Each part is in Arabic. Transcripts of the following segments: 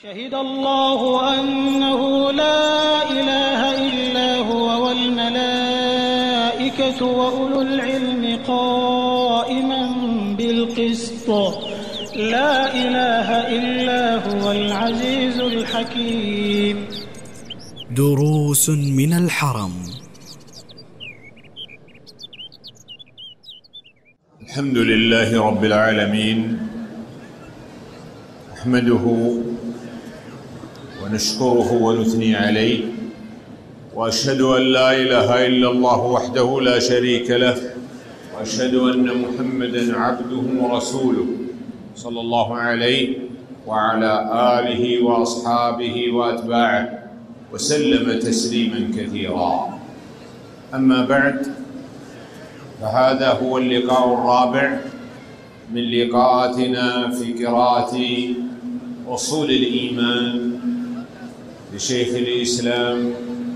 شهد الله أنه لا إله إلا هو والملائكة وأولو العلم قائما بالقسط لا إله إلا هو العزيز الحكيم. دروس من الحرم. الحمد لله رب العالمين، نحمده ونشكره ونثني عليه، وأشهد أن لا إله إلا الله وحده لا شريك له، وأشهد أن محمدًا عبده ورسوله صلى الله عليه وعلى آله وأصحابه وأتباعه وسلم تسليمًا كثيرا. أما بعد، فهذا هو اللقاء الرابع من لقاءاتنا في قراءة أصول الإيمان لشيخ الإسلام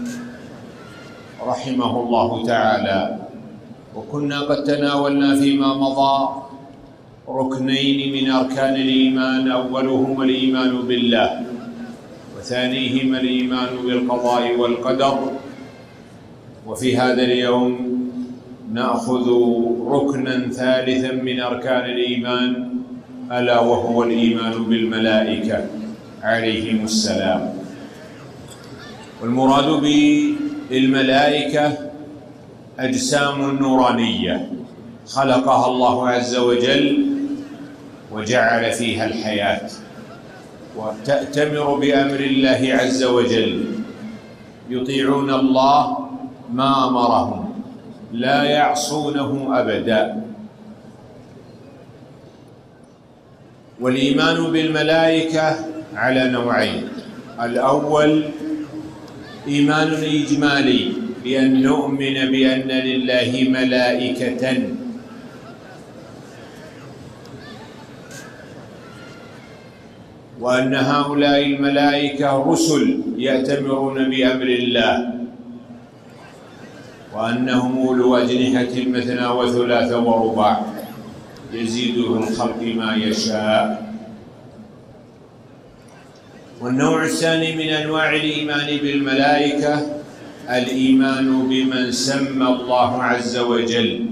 رحمه الله تعالى. وكنا قد تناولنا فيما مضى ركنين من أركان الإيمان، أولهما الإيمان بالله، وثانيهما الإيمان بالقضاء والقدر. وفي هذا اليوم نأخذ ركنا ثالثا من أركان الإيمان، ألا وهو الإيمان بالملائكة عليهم السلام. والمراد بالملائكة أجسام نورانية خلقها الله عز وجل وجعل فيها الحياة، وتأتمر بأمر الله عز وجل، يطيعون الله ما أمرهم، لا يعصونه أبدا. والإيمان بالملائكة على نوعين: الأول إيمان إجمالي، بأن نؤمن بأن لله ملائكة وأن هؤلاء الملائكة رسل يأتمرون بأمر الله، وأنهم أولو أجنحة مثنى وثلاث ورباع يزيد في الخلق ما يشاء. والنوع الثاني من أنواع الإيمان بالملائكة الإيمان بمن سمى الله عز وجل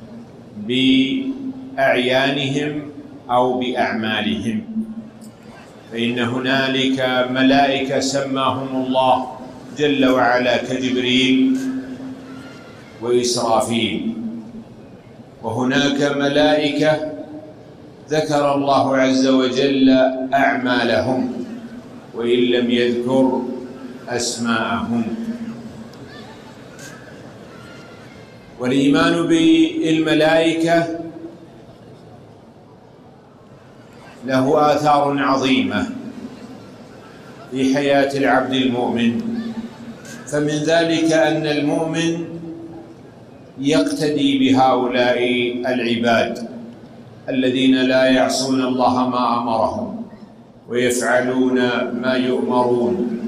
بأعيانهم أو بأعمالهم، فإن هنالك ملائكة سماهم الله جل وعلا كجبريل وإسرافيل، وهناك ملائكة ذكر الله عز وجل أعمالهم وإن لم يذكر أسماءهم. والإيمان بالملائكة له آثار عظيمة في حياة العبد المؤمن، فمن ذلك أن المؤمن يقتدي بهؤلاء العباد الذين لا يعصون الله ما أمرهم ويفعلون ما يؤمرون.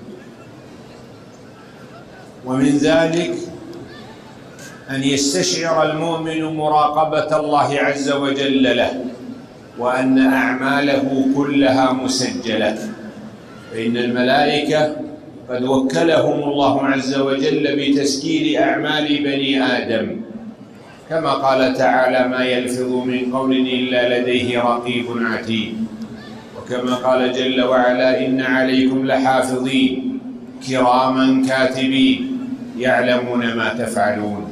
ومن ذلك أن يستشعر المؤمن مراقبة الله عز وجل له، وأن أعماله كلها مسجلة، فإن الملائكة قد وكلهم الله عز وجل بتسجيل أعمال بني آدم، كما قال تعالى: ما يلفظ من قول إلا لديه رقيب عتيد. وكما قال جل وعلا: إن عليكم لحافظين كراما كاتبين يعلمون ما تفعلون.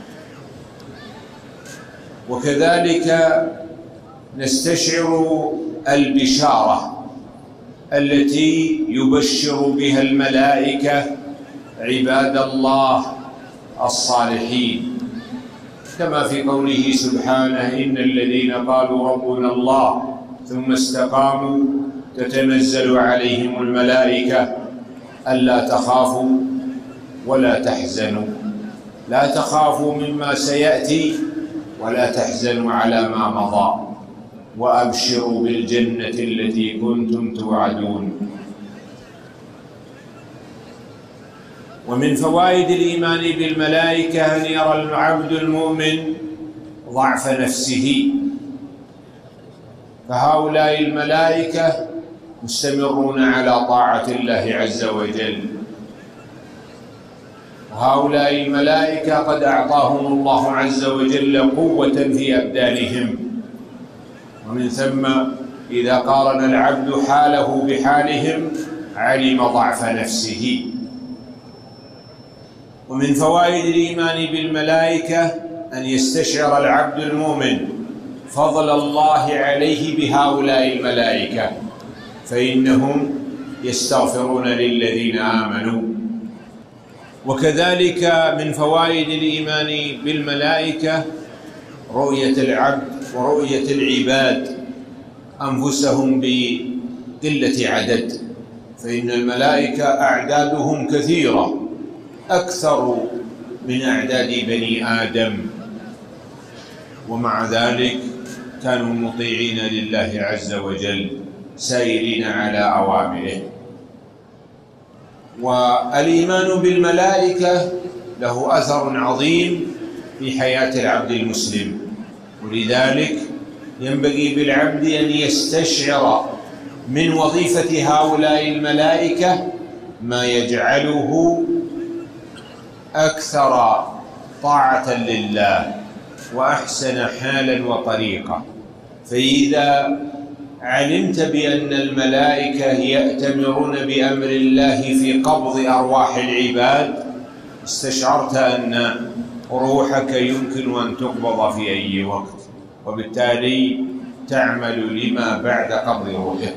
وكذلك نستشعر البشارة التي يبشر بها الملائكة عباد الله الصالحين، كما في قوله سبحانه: إن الذين قالوا ربنا الله ثم استقاموا تتنزل عليهم الملائكة ألا تخافوا ولا تحزنوا، لا تخافوا مما سيأتي ولا تحزنوا على ما مضى، وأبشروا بالجنة التي كنتم توعدون. ومن فوائد الإيمان بالملائكة أن يرى العبد المؤمن ضعف نفسه، فهؤلاء الملائكة مستمرون على طاعة الله عز وجل. هؤلاء الملائكة قد أعطاهم الله عز وجل قوة في أبدانهم، ومن ثم إذا قارن العبد حاله بحالهم علم ضعف نفسه. ومن فوائد الإيمان بالملائكة أن يستشعر العبد المؤمن فضل الله عليه بهؤلاء الملائكة، فإنهم يستغفرون للذين آمنوا. وكذلك من فوائد الإيمان بالملائكة رؤية العبد ورؤية العباد أنفسهم بقلة عدد، فإن الملائكة أعدادهم كثيرة أكثر من أعداد بني آدم، ومع ذلك كانوا مطيعين لله عز وجل سائرين على أوامره. والإيمان بالملائكة له أثر عظيم في حياة العبد المسلم، ولذلك ينبغي بالعبد أن يستشعر من وظيفة هؤلاء الملائكة ما يجعله أكثر طاعة لله وأحسن حالا وطريقة. فإذا علمت بأن الملائكة يأتمرون بأمر الله في قبض أرواح العباد، استشعرت أن روحك يمكن أن تقبض في أي وقت، وبالتالي تعمل لما بعد قبض روحك.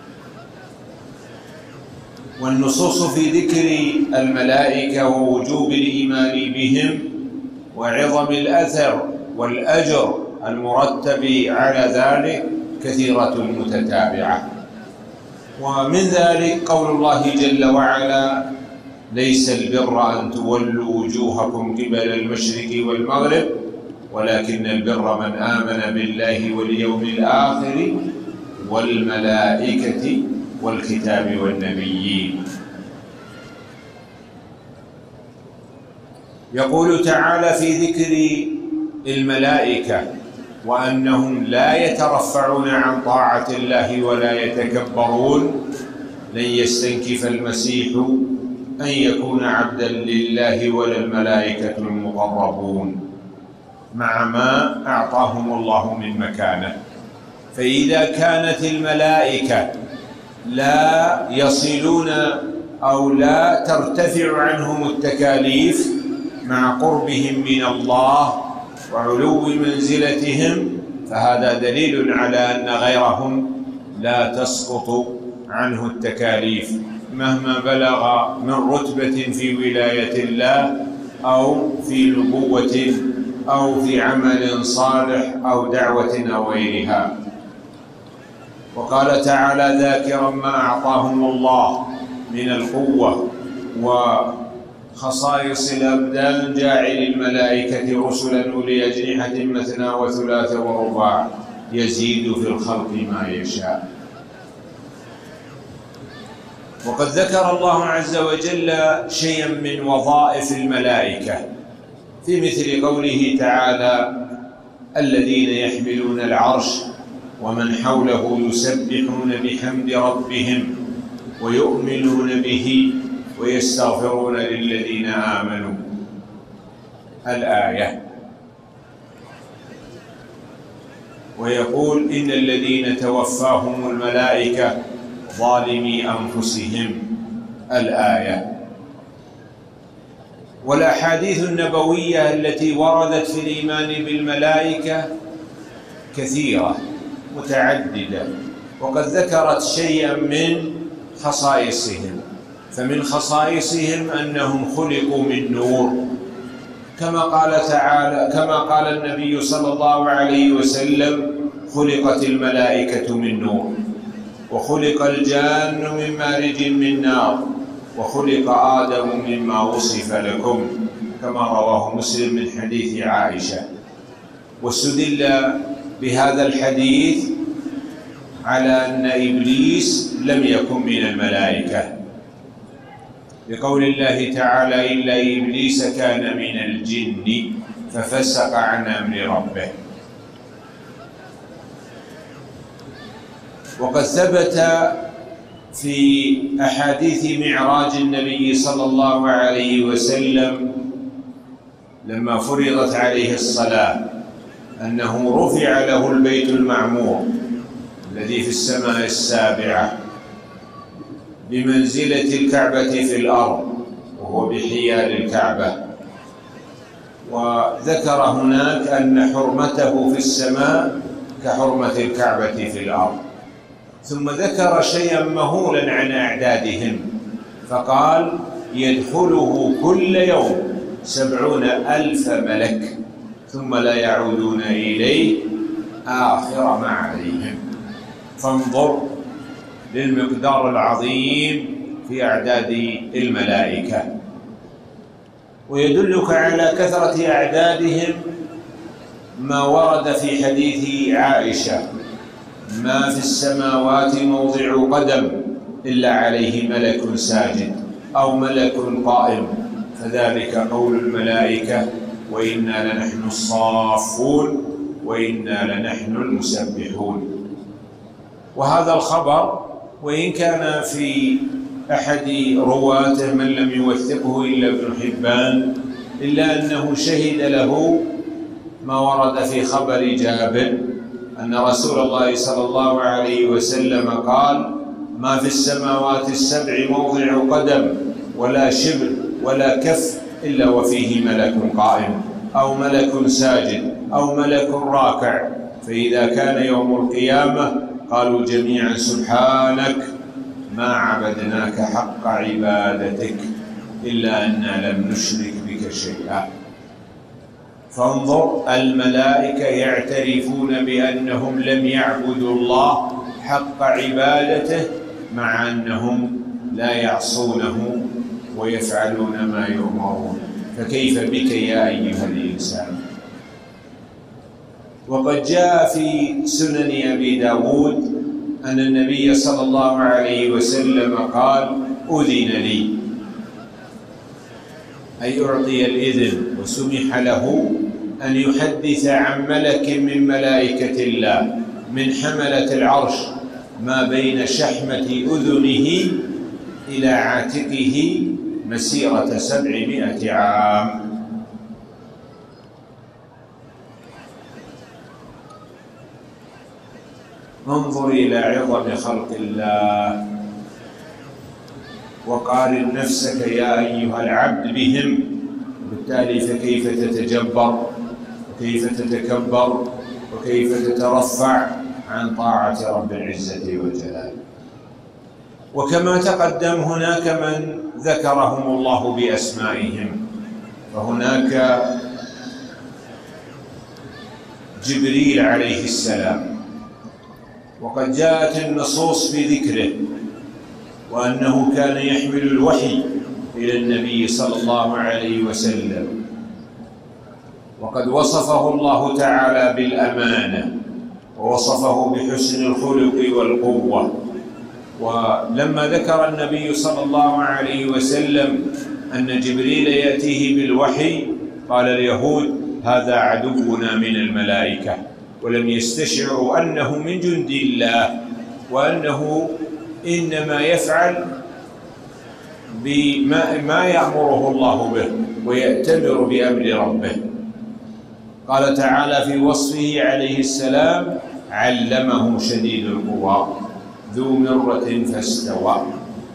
والنصوص في ذكر الملائكة ووجوب الإيمان بهم وعظم الأثر والأجر المرتب على ذلك كثيرة متتابعة. ومن ذلك قول الله جل وعلا: ليس البر أن تولوا وجوهكم قبل المشرق والمغرب ولكن البر من آمن بالله واليوم الآخر والملائكة والكتاب والنبيين. يقول تعالى في ذكر الملائكة وأنهم لا يترفعون عن طاعة الله ولا يتكبرون: لن يستنكف المسيح أن يكون عبدا لله ولا الملائكة المقربون، مع ما أعطاهم الله من مكانه. فإذا كانت الملائكة لا يصلون أو لا ترتفع عنهم التكاليف مع قربهم من الله وعلو منزلتهم، فهذا دليل على أن غيرهم لا تسقط عنه التكاليف مهما بلغ من رتبة في ولاية الله أو في نبوة أو في عمل صالح أو دعوة أو غيرها. وقال تعالى ذاكرا ما أعطاهم الله من القوة وخصائص الأبدان: جاعل الملائكة رسلا أولي أجنحة مثنى وثلاث ورباع يزيد في الخلق ما يشاء. وقد ذكر الله عز وجل شيئا من وظائف الملائكة في مثل قوله تعالى: الذين يحملون العرش ومن حوله يسبحون بحمد ربهم ويؤمنون به ويستغفرون للذين آمنوا. الآية. ويقول: إن الذين توفاهم الملائكة ظالمي أنفسهم. الآية. والأحاديث النبوية التي وردت في الإيمان بالملائكة كثيرة متعددة، وقد ذكرت شيئا من خصائصهم. فمن خصائصهم أنهم خلقوا من نور، كما قال النبي صلى الله عليه وسلم: خلقت الملائكة من نور، وخلق الجان من مارج من نار، وخلق آدم مما وصف لكم، كما رواه مسلم من حديث عائشة. واستدل بهذا الحديث على أن إبليس لم يكن من الملائكة، بقول الله تعالى: إلا إبليس كان من الجن ففسق عن أمر ربه. وقد ثبت في أحاديث معراج النبي صلى الله عليه وسلم لما فرضت عليه الصلاة أنه رفع له البيت المعمور الذي في السماء السابعة بمنزلة الكعبة في الأرض، وهو بحيال الكعبة، وذكر هناك أن حرمته في السماء كحرمة الكعبة في الأرض. ثم ذكر شيئا مهولا عن أعدادهم فقال: يدخله كل يوم 70,000 ملك ثم لا يعودون إليه آخر ما عليهم. فانظر للمقدار العظيم في أعداد الملائكة. ويدلك على كثرة أعدادهم ما ورد في حديث عائشة: ما في السماوات موضع قدم إلا عليه ملك ساجد أو ملك قائم، فذلك قول الملائكة: وإنا لنحن الصافون وإنا لنحن المسبحون. وهذا الخبر وإن كان في أحد رواته من لم يوثقه إلا ابن حبان، إلا أنه شهد له ما ورد في خبر جابر أن رسول الله صلى الله عليه وسلم قال: ما في السماوات السبع موضع قدم ولا شبر ولا كف إلا وفيه ملك قائم أو ملك ساجد أو ملك راكع، فإذا كان يوم القيامة قالوا جميعا: سبحانك ما عبدناك حق عبادتك إلا أننا لم نشرك بك شيئا. فانظر، الملائكة يعترفون بأنهم لم يعبدوا الله حق عبادته مع أنهم لا يعصونه ويفعلون ما يؤمرون، فكيف بك يا أيها الإنسان؟ وقد جاء في سنن أبي داود أن النبي صلى الله عليه وسلم قال: أذن لي، أي أعطي الإذن وسمح له أن يحدث عن ملك من ملائكة الله من حملة العرش ما بين شحمة أذنه إلى عاتقه مسيرة 700 عام. انظر إلى عظم خلق الله وقارن نفسك يا أيها العبد بهم، وبالتالي فكيف تتجبر وكيف تتكبر وكيف تترفع عن طاعة رب العزة وجلاله. وكما تقدم هناك من ذكرهم الله بأسمائهم، فهناك جبريل عليه السلام، وقد جاءت النصوص بذكره وأنه كان يحمل الوحي إلى النبي صلى الله عليه وسلم، وقد وصفه الله تعالى بالأمانة ووصفه بحسن الخلق والقوة. ولما ذكر النبي صلى الله عليه وسلم أن جبريل يأتيه بالوحي قال اليهود: هذا عدونا من الملائكة، ولم يستشعروا أنه من جند الله وأنه إنما يفعل بما يأمره الله به ويأتمر بأمر ربه. قال تعالى في وصفه عليه السلام: علمه شديد القوى ذو مرة فاستوى.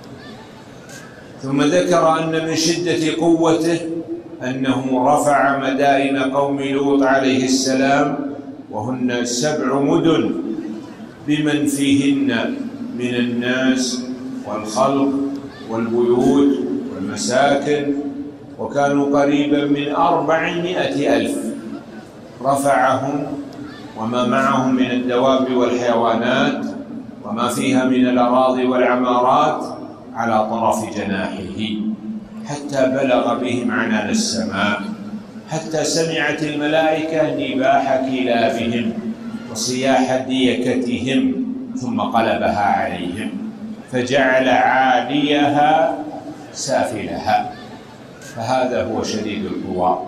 ثم ذكر أن من شدة قوته أنه رفع مدائن قوم لوط عليه السلام، وهن 7 مدن بمن فيهن من الناس والخلق والبيوت والمساكن، وكانوا قريبا من 400,000 رفعهم وما معهم من الدواب والحيوانات وما فيها من الأراضي والعمارات على طرف جناحه، حتى بلغ بهم عنان السماء، حتى سمعت الملائكة نباح كلابهم وصياح ديكتهم ثم قلبها عليهم فجعل عاليها سافلها، فهذا هو شديد القوى.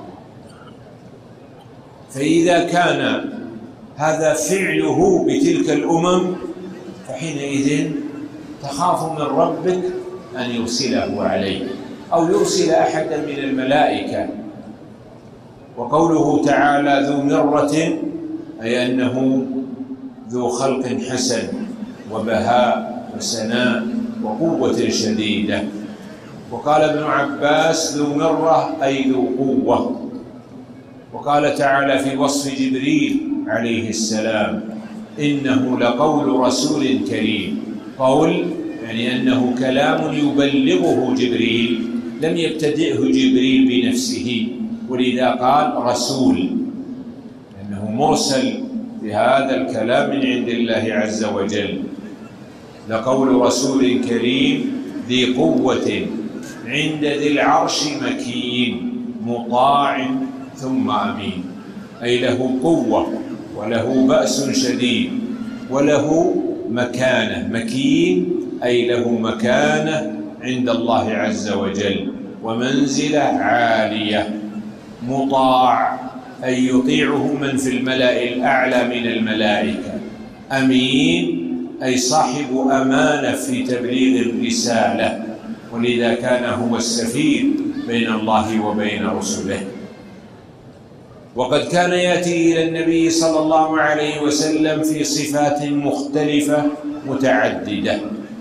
فإذا كان هذا فعله بتلك الأمم، فحينئذ تخاف من ربك أن يرسله عليه أو يرسل أحدا من الملائكة. وقوله تعالى ذو مرة أي أنه ذو خلق حسن وبهاء وسناء وقوة شديدة. وقال ابن عباس ذو مرة أي ذو قوة. وقال تعالى في وصف جبريل عليه السلام إنه لقول رسول كريم. قول يعني أنه كلام يبلغه جبريل، لم يبتدئه جبريل بنفسه، ولذا قال رسول، لأنه مرسل بهذا الكلام من عند الله عز وجل. لقول رسول كريم ذي قوة عند ذي العرش مكين مطاع ثم أمين، أي له قوة وله بأس شديد وله مكانة. مكين أي له مكانة عند الله عز وجل ومنزلة عالية. مطاع أي يطيعه من في الملأ الأعلى من الملائكة. أمين أي صاحب أمانة في تبليغ الرسالة، ولذا كان هو السفير بين الله وبين رسله. وقد كان يأتي إلى النبي صلى الله عليه وسلم في صفات مختلفة متعددة،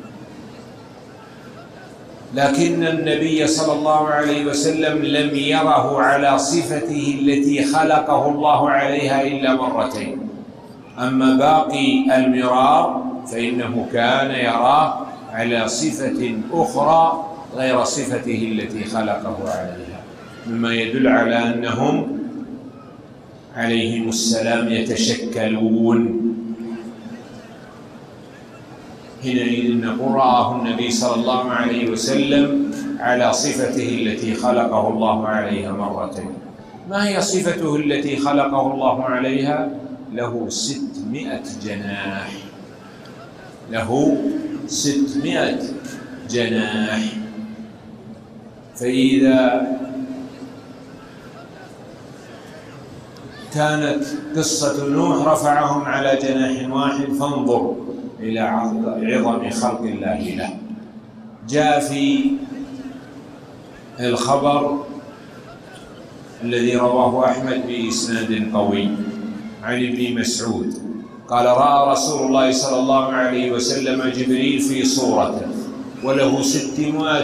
لكن النبي صلى الله عليه وسلم لم يره على صفته التي خلقه الله عليها إلا مرتين. أما باقي المرار فإنه كان يراه على صفة أخرى غير صفته التي خلقه عليها، مما يدل على أنهم عليهم السلام يتشكلون. حينئذ نقول رآه النبي صلى الله عليه وسلم على صفته التي خلقه الله عليها مرتين. ما هي صفته التي خلقه الله عليها؟ له 600 جناح، له 600 جناح. فإذا كانت قصة نوح رفعهم على جناح واحد، فانظر إلى عظم خلق الله له. جاء في الخبر الذي رواه أحمد بإسناد قوي عن ابن مسعود قال رأى رسول الله صلى الله عليه وسلم جبريل في صورته وله 600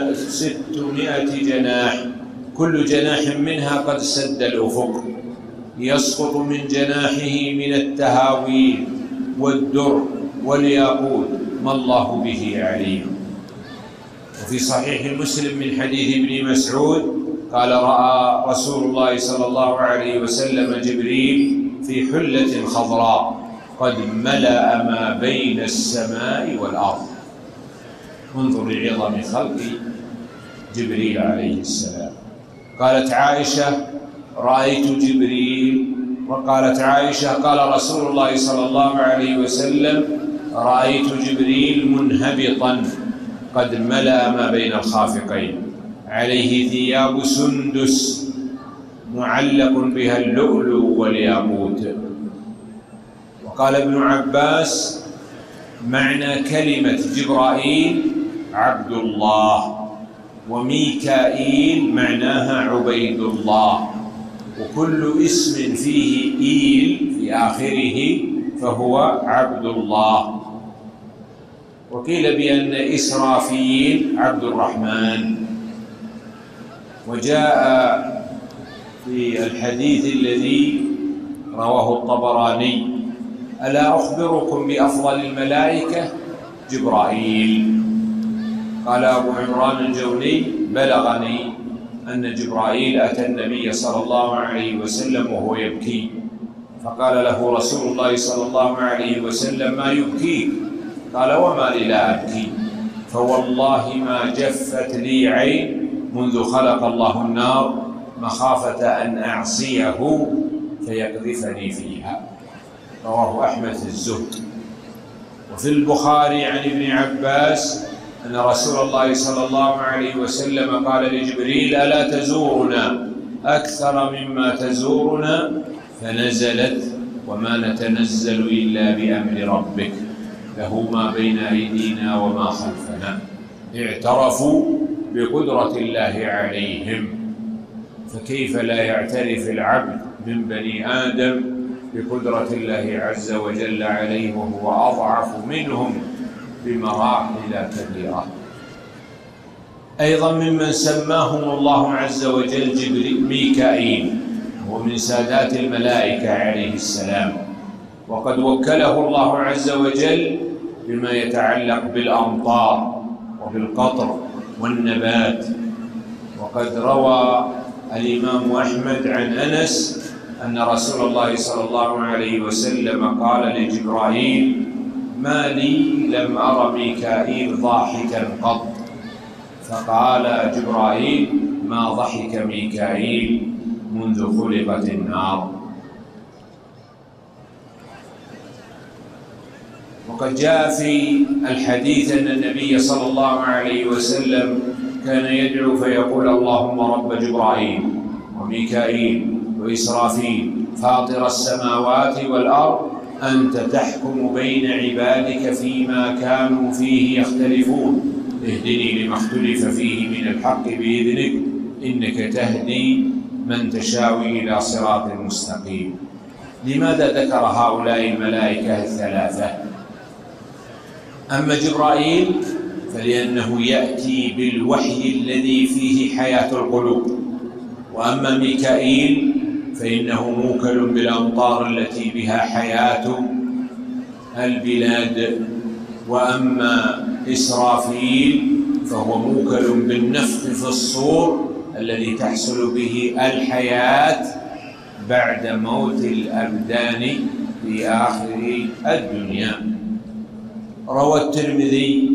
جناح، كل جناح منها قد سد الأفق، يسقط من جناحه من التهاويل والدر والياقوت ما الله به عليم. وفي صحيح مسلم من حديث ابن مسعود قال رأى رسول الله صلى الله عليه وسلم جبريل في حلة خضراء قد ملأ ما بين السماء والأرض. انظر لعظم خلق جبريل عليه السلام. قالت عائشة رأيت جبريل، وقالت عائشة قال رسول الله صلى الله عليه وسلم رأيت جبريل منهبطا قد ملأ ما بين الخافقين، عليه ثياب سندس معلق بها اللؤلؤ والياقوت. وقال ابن عباس معنى كلمة جبرائيل عبد الله، وميكائيل معناها عبيد الله، وكل اسم فيه إيل في آخره فهو عبد الله. وقيل بأن إسرافيل عبد الرحمن. وجاء في الحديث الذي رواه الطبراني ألا أخبركم بأفضل الملائكة؟ جبرائيل. قال أبو عمران الجوني بلغني أن جبرائيل أتى النبي صلى الله عليه وسلم وهو يبكي، فقال له رسول الله صلى الله عليه وسلم ما يبكيك؟ قال وما لي لا أبكي، فوالله ما جفت لي عين منذ خلق الله النار مخافة أن أعصيه فيقذفني فيها. رواه أحمد في الزهد. وفي البخاري عن ابن عباس أن رسول الله صلى الله عليه وسلم قال لجبريل ألا تزورنا أكثر مما تزورنا؟ فنزلت وما نتنزل إلا بأمر ربك له ما بين أيدينا وما خلفنا. اعترفوا بقدرة الله عليهم، فكيف لا يعترف العبد من بني آدم بقدرة الله عز وجل عليه وهو أضعف منهم بمراحل كبيرة. أيضا ممن سماهم الله عز وجل ميكائيل، هو من سادات الملائكة عليه السلام، وقد وكله الله عز وجل بما يتعلق بالأمطار وبالقطر والنبات. وقد روى الإمام أحمد عن أنس أن رسول الله صلى الله عليه وسلم قال لجبرائيل: ما لي لم أر ميكائيل ضاحكا قط. فقال جبرائيل: ما ضحك ميكائيل منذ خلقت النار. وقد جاء في الحديث أن النبي صلى الله عليه وسلم كان يدعو فيقول: اللهم رب جبرائيل وميكائيل وإسرافيل فاطر السماوات والأرض أنت تحكم بين عبادك فيما كانوا فيه يختلفون، اهدني لما اختلف فيه من الحق بإذنك إنك تهدي من تشاء إلى صراط مستقيم. لماذا ذكر هؤلاء الملائكة الثلاثة؟ أما جبرائيل فلأنه يأتي بالوحي الذي فيه حياة القلوب، وأما ميكائيل فإنه موكل بالأمطار التي بها حياة البلاد، وأما إسرافيل فهو موكل بالنفخ في الصور الذي تحصل به الحياة بعد موت الأبدان في آخر الدنيا. روى الترمذي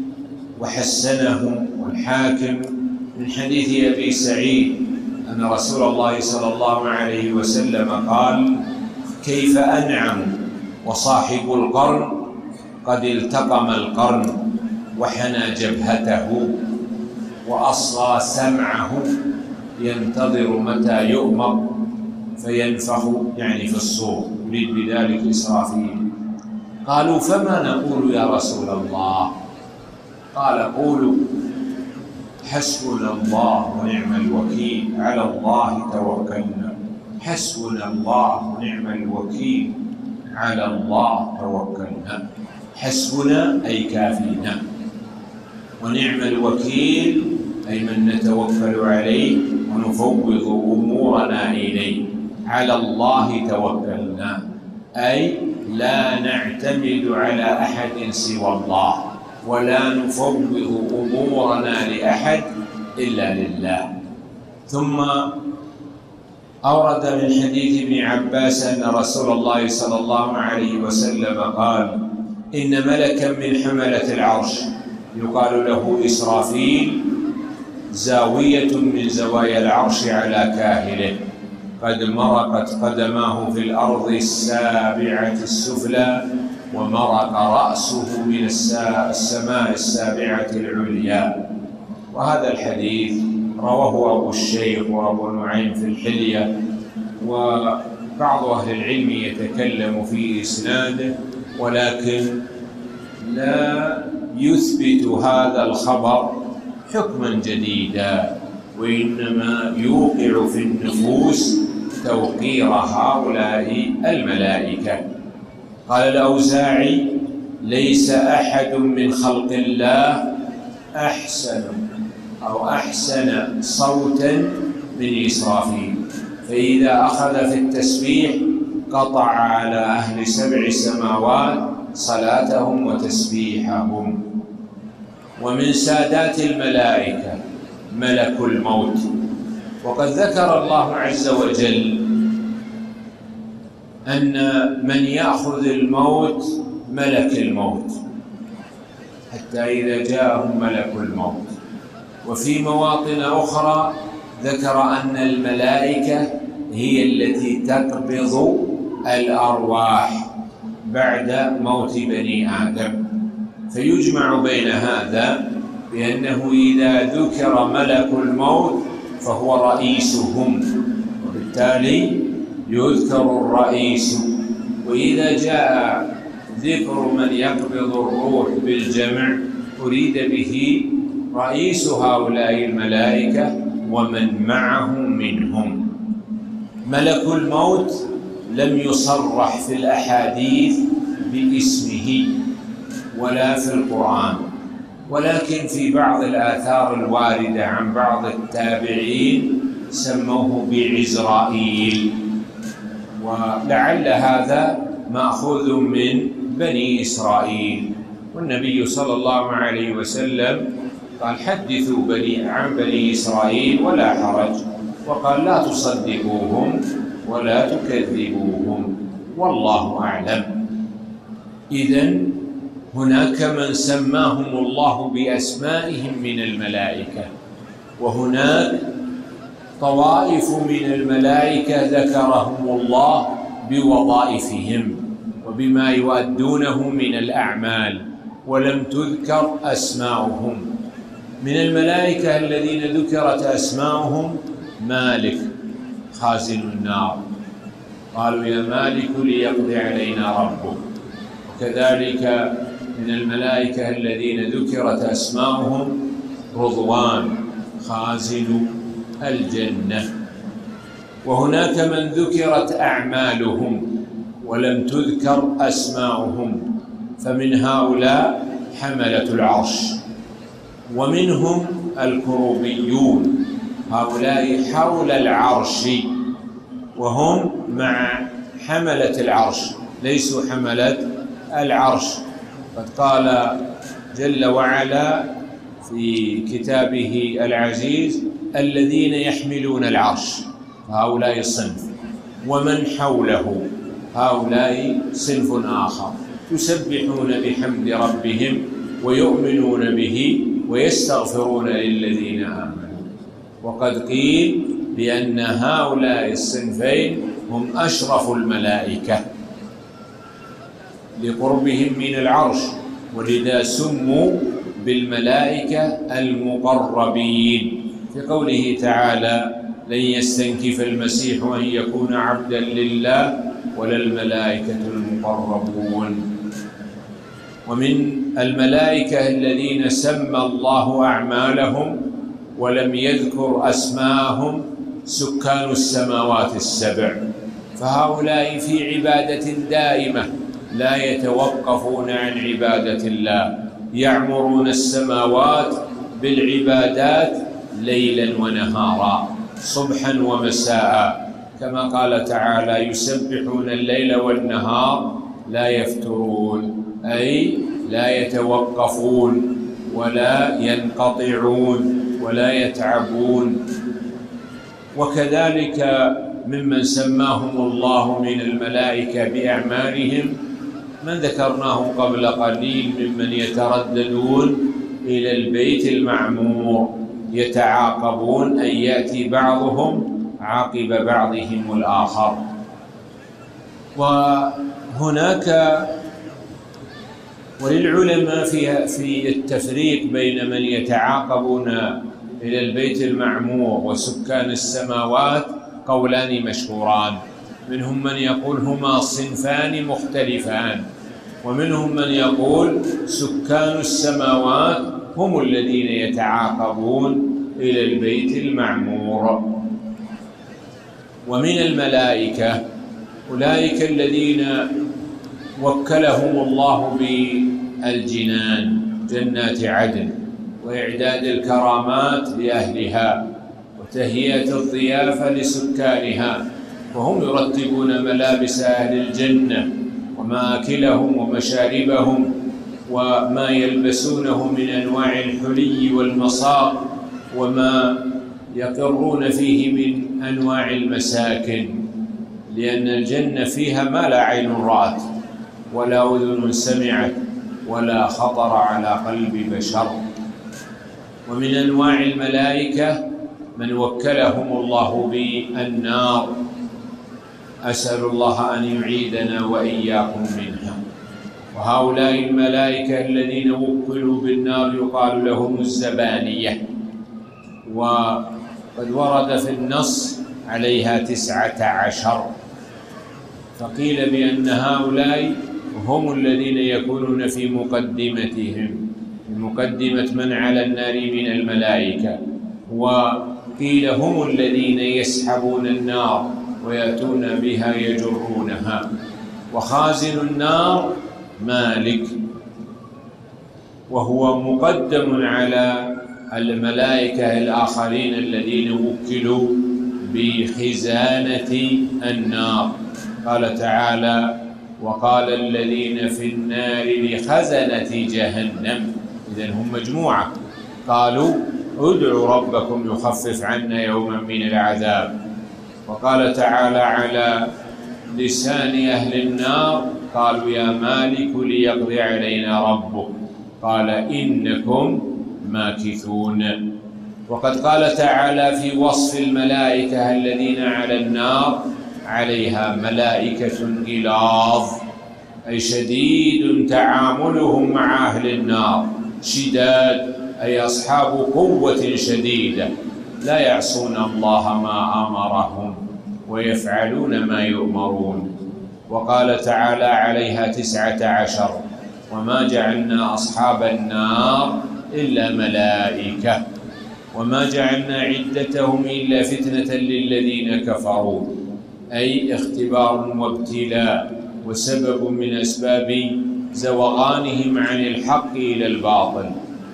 وحسنه والحاكم من حديث أبي سعيد أن رسول الله صلى الله عليه وسلم قال: كيف أنعم وصاحب القرن قد التقم القرن وحنى جبهته وأصغى سمعه ينتظر متى يؤمر فينفخ، يعني في الصور، يريد بذلك إسرافيل. قالوا: فما نقول يا رسول الله؟ قال: قولوا حسبنا الله ونعم الوكيل، على الله توكلنا. حسبنا الله ونعم الوكيل، على الله توكلنا. حسبنا أي كافينا، ونعم الوكيل أي من نتوكل عليه ونفوض أمورنا إليه. على الله توكلنا أي لا نعتمد على أحد سوى الله، ولا نفوض أمورنا لأحد إلا لله. ثم أورد من حديث ابن عباس أن رسول الله صلى الله عليه وسلم قال: إن ملكا من حملة العرش يقال له إسرافيل زاوية من زوايا العرش على كاهله، قد مرقت قدماه في الأرض السابعة السفلى، ومرق رأسه من السماء السابعة العليا. وهذا الحديث رواه أبو الشيخ وأبو نعيم في الحلية، وبعض أهل العلم يتكلم في إسناده، ولكن لا يثبت هذا الخبر حكما جديدا، وإنما يوقع في النفوس توقير هؤلاء الملائكة. قال الأوزاعي: ليس أحد من خلق الله أحسن صوتا من إسرافيل، فإذا أخذ في التسبيح قطع على أهل 7 سماوات صلاتهم وتسبيحهم. ومن سادات الملائكة ملك الموت، وقد ذكر الله عز وجل أن من يأخذ الموت ملك الموت حتى إذا جاءهم ملك الموت. وفي مواطن أخرى ذكر أن الملائكة هي التي تقبض الأرواح بعد موت بني آدم، فيجمع بين هذا بأنه إذا ذكر ملك الموت فهو رئيسهم، وبالتالي يذكر الرئيس. وإذا جاء ذكر من يقبض الروح بالجمع أريد به رئيس هؤلاء الملائكة ومن معه منهم. ملك الموت لم يصرح في الأحاديث باسمه ولا في القرآن، ولكن في بعض الآثار الواردة عن بعض التابعين سموه بعزرائيل، ولعل هذا مأخوذ من بني إسرائيل. والنبي صلى الله عليه وسلم قال حدثوا عن بني إسرائيل ولا حرج، وقال لا تصدقوهم ولا تكذبوهم والله أعلم. إذن هناك من سماهم الله بأسمائهم من الملائكة، وهناك طوائف من الملائكة ذكرهم الله بوظائفهم وبما يؤدونه من الأعمال ولم تذكر أسماؤهم. من الملائكة الذين ذكرت أسماؤهم مالك خازن النار، قالوا يا مالك ليقضي علينا ربك. وكذلك من الملائكة الذين ذكرت أسماؤهم رضوان خازن الجنة. وهناك من ذكرت أعمالهم ولم تذكر أسماؤهم، فمن هؤلاء حملة العرش، ومنهم الكروبيون، هؤلاء حول العرش وهم مع حملة العرش ليسوا حملة العرش. قد قال جل وعلا في كتابه العزيز الذين يحملون العرش، هؤلاء الصنف، ومن حوله هؤلاء صنف آخر، يسبحون بحمد ربهم ويؤمنون به ويستغفرون للذين آمنوا. وقد قيل بأن هؤلاء الصنفين هم أشرف الملائكة لقربهم من العرش، ولذا سموا بالملائكة المقربين في قوله تعالى لن يستنكف المسيح أن يكون عبدا لله ولا الملائكة المقربون. ومن الملائكة الذين سمى الله أعمالهم ولم يذكر أسماءهم سكان السماوات السبع، فهؤلاء في عبادة دائمة لا يتوقفون عن عبادة الله، يعمرون السماوات بالعبادات ليلا ونهارا صبحا ومساء، كما قال تعالى يسبحون الليل والنهار لا يفترون، أي لا يتوقفون ولا ينقطعون ولا يتعبون. وكذلك ممن سماهم الله من الملائكة بأعمالهم من ذكرناه قبل قليل ممن يترددون إلى البيت المعمور يتعاقبون أن يأتي بعضهم عقب بعضهم الآخر. وهناك وللعلماء في التفريق بين من يتعاقبون إلى البيت المعمور وسكان السماوات قولان مشهوران، منهم من يقول هما صنفان مختلفان، ومنهم من يقول سكان السماوات هم الذين يتعاقبون إلى البيت المعمور. ومن الملائكة أولئك الذين وكلهم الله بالجنان جنات عدن وإعداد الكرامات لأهلها وتهيئة الضيافة لسكانها، وهم يرتبون ملابس أهل الجنة ومآكلهم ومشاربهم وما يلبسونه من أنواع الحلي والمصاب وما يقرون فيه من أنواع المساكن، لأن الجنة فيها ما لا عين رأت ولا أذن سمعت ولا خطر على قلب بشر. ومن أنواع الملائكة من وكلهم الله بالنار، أسأل الله أن يعيدنا وإياكم منها. وهؤلاء الملائكة الذين وكلوا بالنار يقال لهم الزبانية، وقد ورد في النص عليها 19، فقيل بأن هؤلاء هم الذين يكونون في مقدمتهم، مقدمة من على النار من الملائكة. وقيل هم الذين يسحبون النار ويأتون بها يجرونها. وخازن النار مالك، وهو مقدم على الملائكة الآخرين الذين وكلوا بخزانة النار. قال تعالى: وقال الذين في النار لخزنة جهنم. إذن هم مجموعة، قالوا: ادعوا ربكم يخفف عنا يوما من العذاب. وقال تعالى على لسان أهل النار: قالوا يا مالك ليقضي علينا ربك، قال إنكم ماكثون. وقد قال تعالى في وصف الملائكة الذين على النار: عليها ملائكة غلاظ، أي شديد تعاملهم مع أهل النار، شداد أي أصحاب قوة شديدة، لا يعصون الله ما أمرهم ويفعلون ما يؤمرون. وقال تعالى عليها 19: وما جعلنا أصحاب النار إلا ملائكة وما جعلنا عدتهم إلا فتنة للذين كفروا، أي اختبار وابتلاء وسبب من أسباب زوغانهم عن الحق إلى الباطل،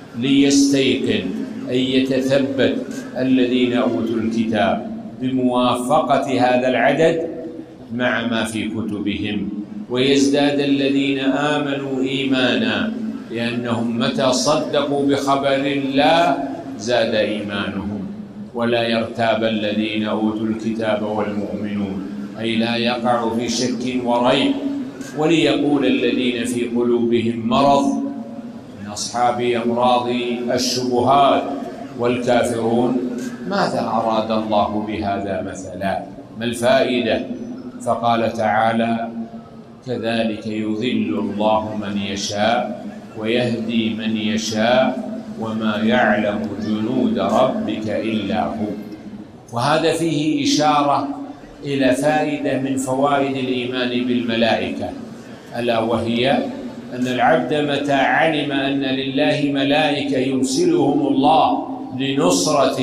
ليستيقن أي يتثبت الذين أوتوا الكتاب بموافقة هذا العدد مع ما في كتبهم، ويزداد الذين آمنوا إيمانا، لأنهم متى صدقوا بخبر الله زاد إيمانهم، ولا يرتاب الذين أوتوا الكتاب والمؤمنون، أي لا يقع في شك وريب. وليقول الذين في قلوبهم مرض من أصحاب أمراض الشبهات والكافرون: ماذا أراد الله بهذا مثلا؟ ما الفائدة؟ فقال تعالى: كذلك يضل الله من يشاء ويهدي من يشاء وما يعلم جنود ربك إلا هو. وهذا فيه إشارة إلى فائدة من فوائد الإيمان بالملائكة، ألا وهي أن العبد متى علم أن لله ملائكة يرسلهم الله لنصرة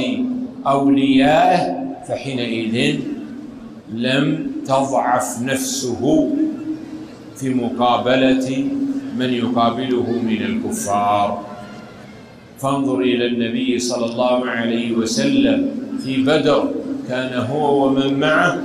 أوليائه فحينئذ لم تضعف نفسه في مقابلة من يقابله من الكفار. فانظر إلى النبي صلى الله عليه وسلم في بدر، كان هو ومن معه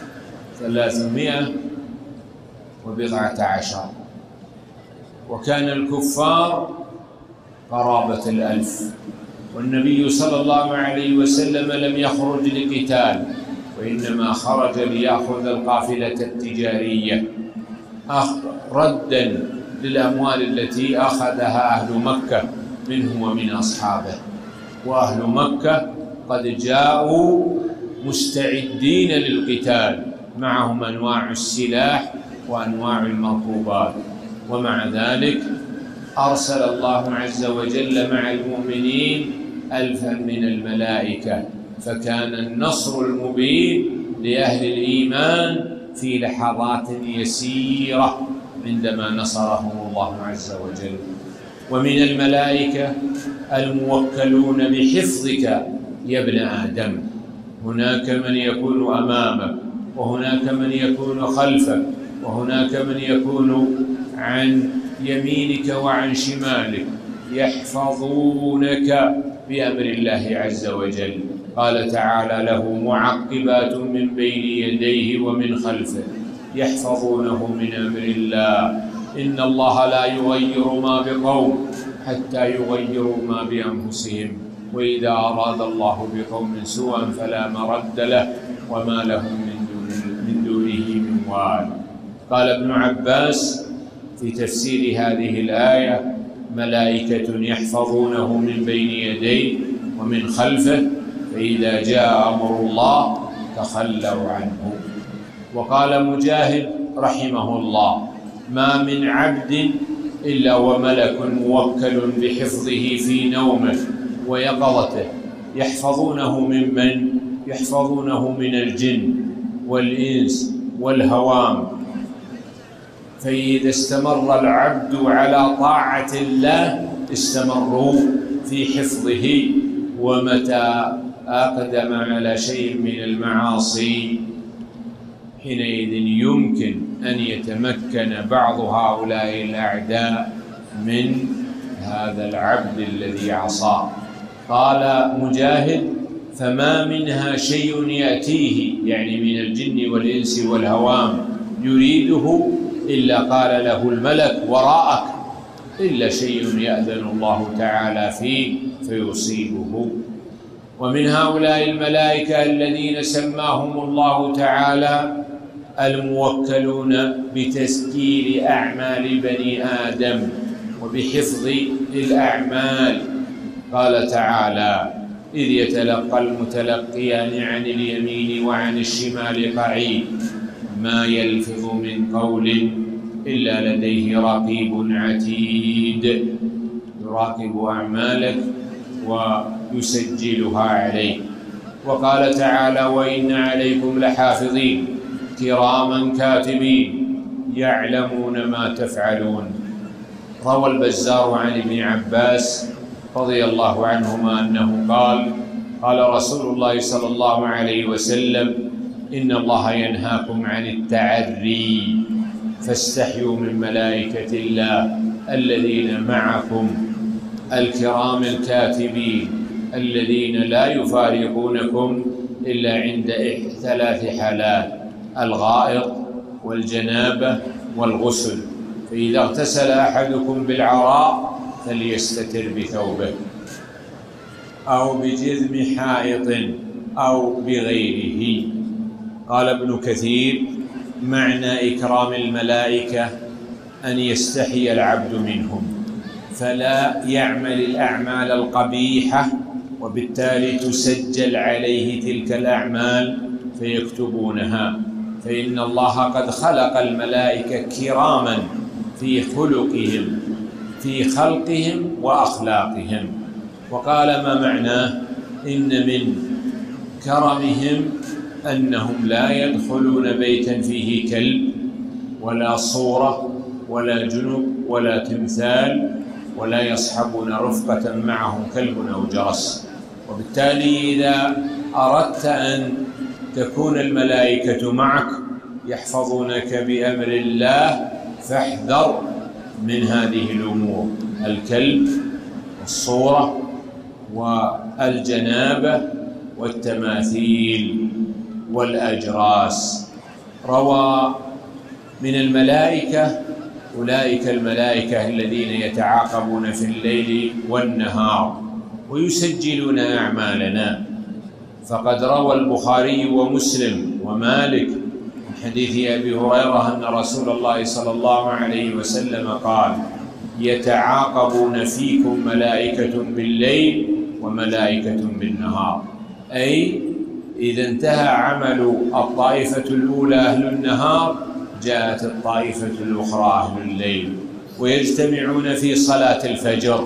319، وكان الكفار قرابة 1000، والنبي صلى الله عليه وسلم لم يخرج لقتال، وإنما خرج ليأخذ القافلة التجارية ردا للأموال التي أخذها أهل مكة منه ومن أصحابه. وأهل مكة قد جاءوا مستعدين للقتال، معهم أنواع السلاح وأنواع المركوبات، ومع ذلك أرسل الله عز وجل مع المؤمنين 1000 من الملائكة، فكان النصر المبين لأهل الإيمان في لحظات يسيرة عندما نصرهم الله عز وجل. ومن الملائكة الموكلون بحفظك يا ابن آدم، هناك من يكون أمامك، وهناك من يكون خلفك، وهناك من يكون عن يمينك وعن شمالك، يحفظونك بأمر الله عز وجل. قال تعالى: له معقبات من بين يديه ومن خلفه يحفظونه من أمر الله، إن الله لا يغير ما بقوم حتى يغيروا ما بأنفسهم، وإذا أراد الله بقوم سوءا فلا مرد له وما لهم من دونه من وال. قال ابن عباس في تفسير هذه الآية: ملائكة يحفظونه من بين يديه ومن خلفه، فإذا جاء أمر الله تخلوا عنه. وقال مجاهد رحمه الله: ما من عبد إلا وملك موكل بحفظه في نومه ويقظته، يحفظونه ممن؟ يحفظونه من الجن والإنس والهوام. فإذا استمر العبد على طاعة الله استمروا في حفظه، ومتى أقدم على شيء من المعاصي حينئذ يمكن أن يتمكن بعض هؤلاء الأعداء من هذا العبد الذي عصاه. قال مجاهد: فما منها شيء يأتيه، يعني من الجن والإنس والهوام، يريده إلا قال له الملك وراءك، إلا شيء يأذن الله تعالى فيه فيصيبه. ومن هؤلاء الملائكة الذين سماهم الله تعالى الموكلون بتسجيل أعمال بني آدم وبحفظ الأعمال. قال تعالى: إذ يتلقى المتلقيان عن اليمين وعن الشمال قعيد ما يلفظ من قول إلا لديه رقيب عتيد، يراقب أعمالك ويسجلها عليك. وقال تعالى: وإن عليكم لحافظين كراما كاتبين يعلمون ما تفعلون. روى البزار عن ابن عباس رضي الله عنهما أنه قال: قال رسول الله صلى الله عليه وسلم: إن الله ينهاكم عن التعري فاستحيوا من ملائكة الله الذين معكم الكرام الكاتبين الذين لا يفارقونكم إلا عند 3 حالات: الغائط والجنابة والغسل. فإذا اغتسل أحدكم بالعراء فليستتر بثوبه أو بجذم حائط أو بغيره. قال ابن كثير: معنى إكرام الملائكة أن يستحي العبد منهم فلا يعمل الأعمال القبيحة، وبالتالي تسجل عليه تلك الأعمال فيكتبونها، فإن الله قد خلق الملائكة كراما في خلقهم، في خلقهم وأخلاقهم. وقال: ما معناه؟ إن من كرمهم أنهم لا يدخلون بيتا فيه كلب ولا صورة ولا جنب ولا تمثال، ولا يصحبون رفقة معهم كلب أو جرس. وبالتالي إذا أردت أن تكون الملائكة معك يحفظونك بأمر الله فاحذر من هذه الأمور: الكلب والصورة والجنابة والتماثيل والأجراس. روى من الملائكة أولئك الملائكة الذين يتعاقبون في الليل والنهار ويسجلون أعمالنا. فقد روى البخاري ومسلم ومالك من حديث أبي هريرة أن رسول الله صلى الله عليه وسلم قال: يتعاقبون فيكم ملائكة بالليل وملائكة بالنهار، أي إذا انتهى عمل الطائفة الأولى أهل النهار جاءت الطائفة الأخرى أهل الليل، ويجتمعون في صلاة الفجر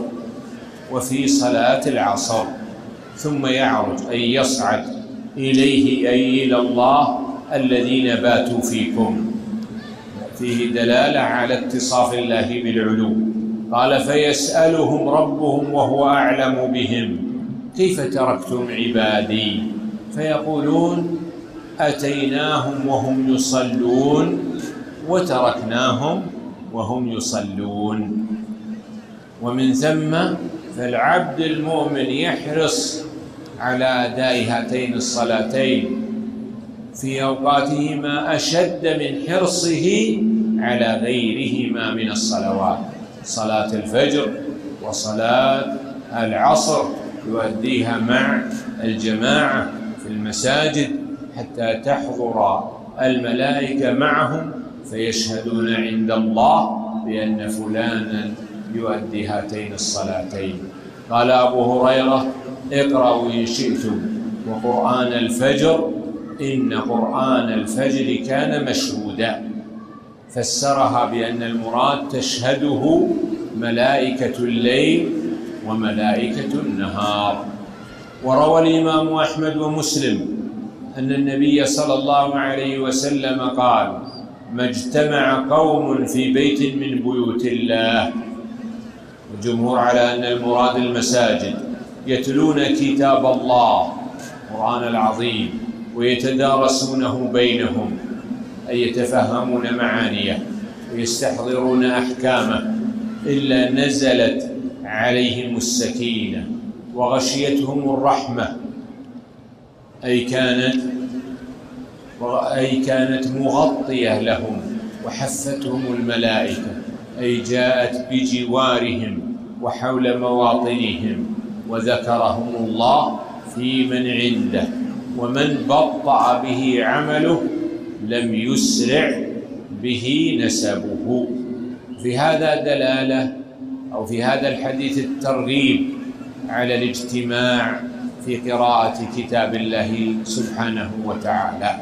وفي صلاة العصر، ثم يعرج أي يصعد إليه أي إلى الله الذين باتوا فيكم. فيه دلالة على اتصاف الله بالعلو. قال: فيسألهم ربهم وهو أعلم بهم كيف تركتم عبادي؟ فيقولون: أتيناهم وهم يصلون وتركناهم وهم يصلون. ومن ثم فالعبد المؤمن يحرص على أداء هاتين الصلاتين في أوقاتهما أشد من حرصه على غيرهما من الصلوات، صلاة الفجر وصلاة العصر يؤديها مع الجماعة في المساجد حتى تحضر الملائكة معهم فيشهدون عند الله بأن فلانا يؤدي هاتين الصلاتين. قال أبو هريرة: اقرأوا إن شئتم وقرآن الفجر إن قرآن الفجر كان مشهودا، فسرها بأن المراد تشهده ملائكة الليل وملائكة النهار. وروى الإمام أحمد ومسلم أن النبي صلى الله عليه وسلم قال: ما اجتمع قوم في بيت من بيوت الله. الجمهور على أن المراد المساجد يتلون كتاب الله القرآن العظيم ويتدارسونه بينهم، أي يتفهمون معانيه ويستحضرون أحكامه، إلا نزلت عليهم السكينة وغشيتهم الرحمة، أي كانت مغطية لهم، وحفتهم الملائكة، أي جاءت بجوارهم وحول مواطنهم، وذكرهم الله في من عنده، ومن بطأ به عمله لم يسرع به نسبه. في هذا دلالة، أو في هذا الحديث الترغيب على الاجتماع في قراءة كتاب الله سبحانه وتعالى.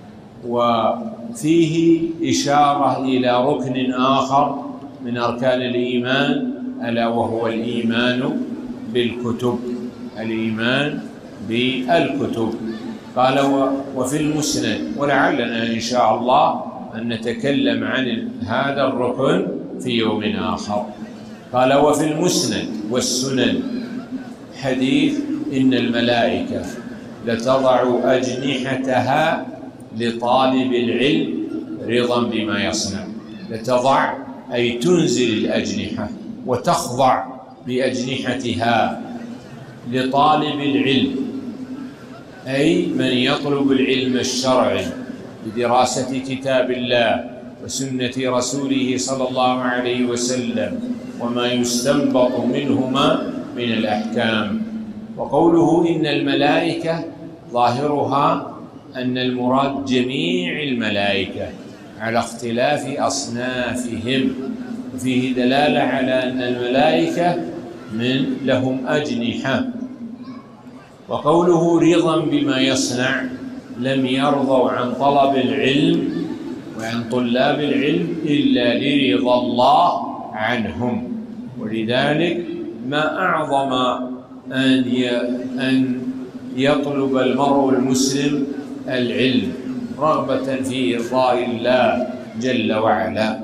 وفيه إشارة إلى ركن آخر من أركان الإيمان، ألا وهو الإيمان بالكتب. الإيمان بالكتب. قال وفي المسند، ولعلنا إن شاء الله أن نتكلم عن هذا الركن في يوم آخر. قال وفي المسند والسنن حديث إن الملائكة لتضع أجنحتها لطالب العلم رضا بما يصنع. لتضع أي تنزل الأجنحة وتخضع بأجنحتها لطالب العلم، أي من يطلب العلم الشرعي بدراسة كتاب الله وسنة رسوله صلى الله عليه وسلم وما يستنبط منهما من الأحكام. وقوله إن الملائكة ظاهرها أن المراد جميع الملائكة على اختلاف أصنافهم، وفيه دلالة على أن الملائكة لهم أجنحة. وقوله رضا بما يصنع، لم يرضوا عن طلب العلم وعن طلاب العلم إلا لرضا الله عنهم. ولذلك ما أعظم أن يطلب المرء المسلم العلم رغبة في إرضاء الله جل وعلا.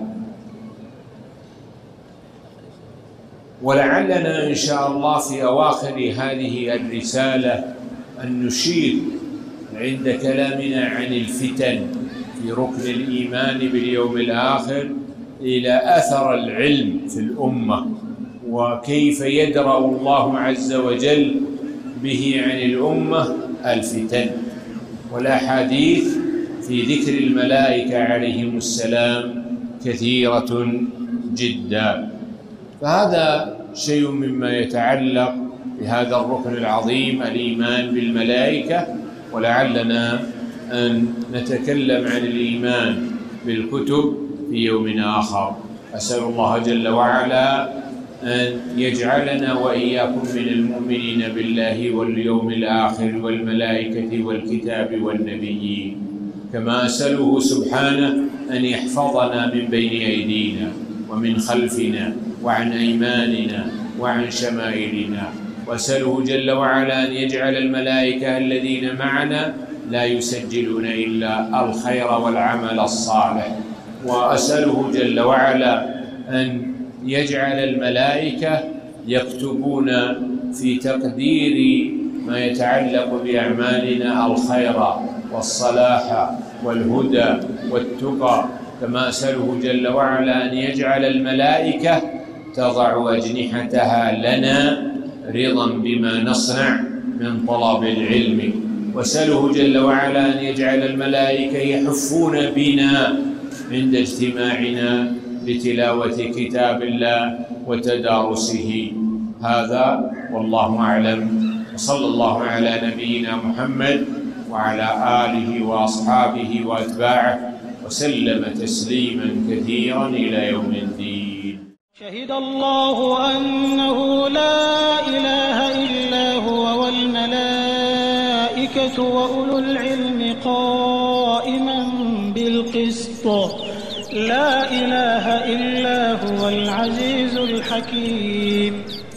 ولعلنا إن شاء الله في أواخر هذه الرسالة أن نشير عند كلامنا عن الفتن في ركن الإيمان باليوم الآخر إلى أثر العلم في الأمة، وكيف يدرأ الله عز وجل به عن الأمة الفتن. والأحاديث في ذكر الملائكة عليهم السلام كثيرة جدا. فهذا شيء مما يتعلق بهذا الركن العظيم، الإيمان بالملائكة. ولعلنا أن نتكلم عن الإيمان بالكتب في يوم آخر. أسأل الله جل وعلا أن يجعلنا وإياكم من المؤمنين بالله واليوم الآخر والملائكة والكتاب والنبيين، كما أسأله سبحانه أن يحفظنا من بين أيدينا ومن خلفنا وعن أيماننا وعن شمائلنا. وأسأله جل وعلا أن يجعل الملائكة الذين معنا لا يسجلون إلا الخير والعمل الصالح. وأسأله جل وعلا أن يجعل الملائكة يكتبون في تقدير ما يتعلق بأعمالنا الخير والصلاح والهدى والتقى. كما أسأله جل وعلا أن يجعل الملائكة تضع أجنحتها لنا رضا بما نصنع من طلب العلم. وأسأله جل وعلا أن يجعل الملائكة يحفون بنا عند اجتماعنا لتلاوة كتاب الله وتدارسه. هذا والله أعلم، وصلى الله على نبينا محمد وعلى آله وأصحابه وأتباعه وسلم تسليما كثيرا إلى يوم الدين. شهد الله أنه لا إله إلا هو والملائكة وأولو العلم قائما بالقسط لا إله إلا هو العزيز الحكيم.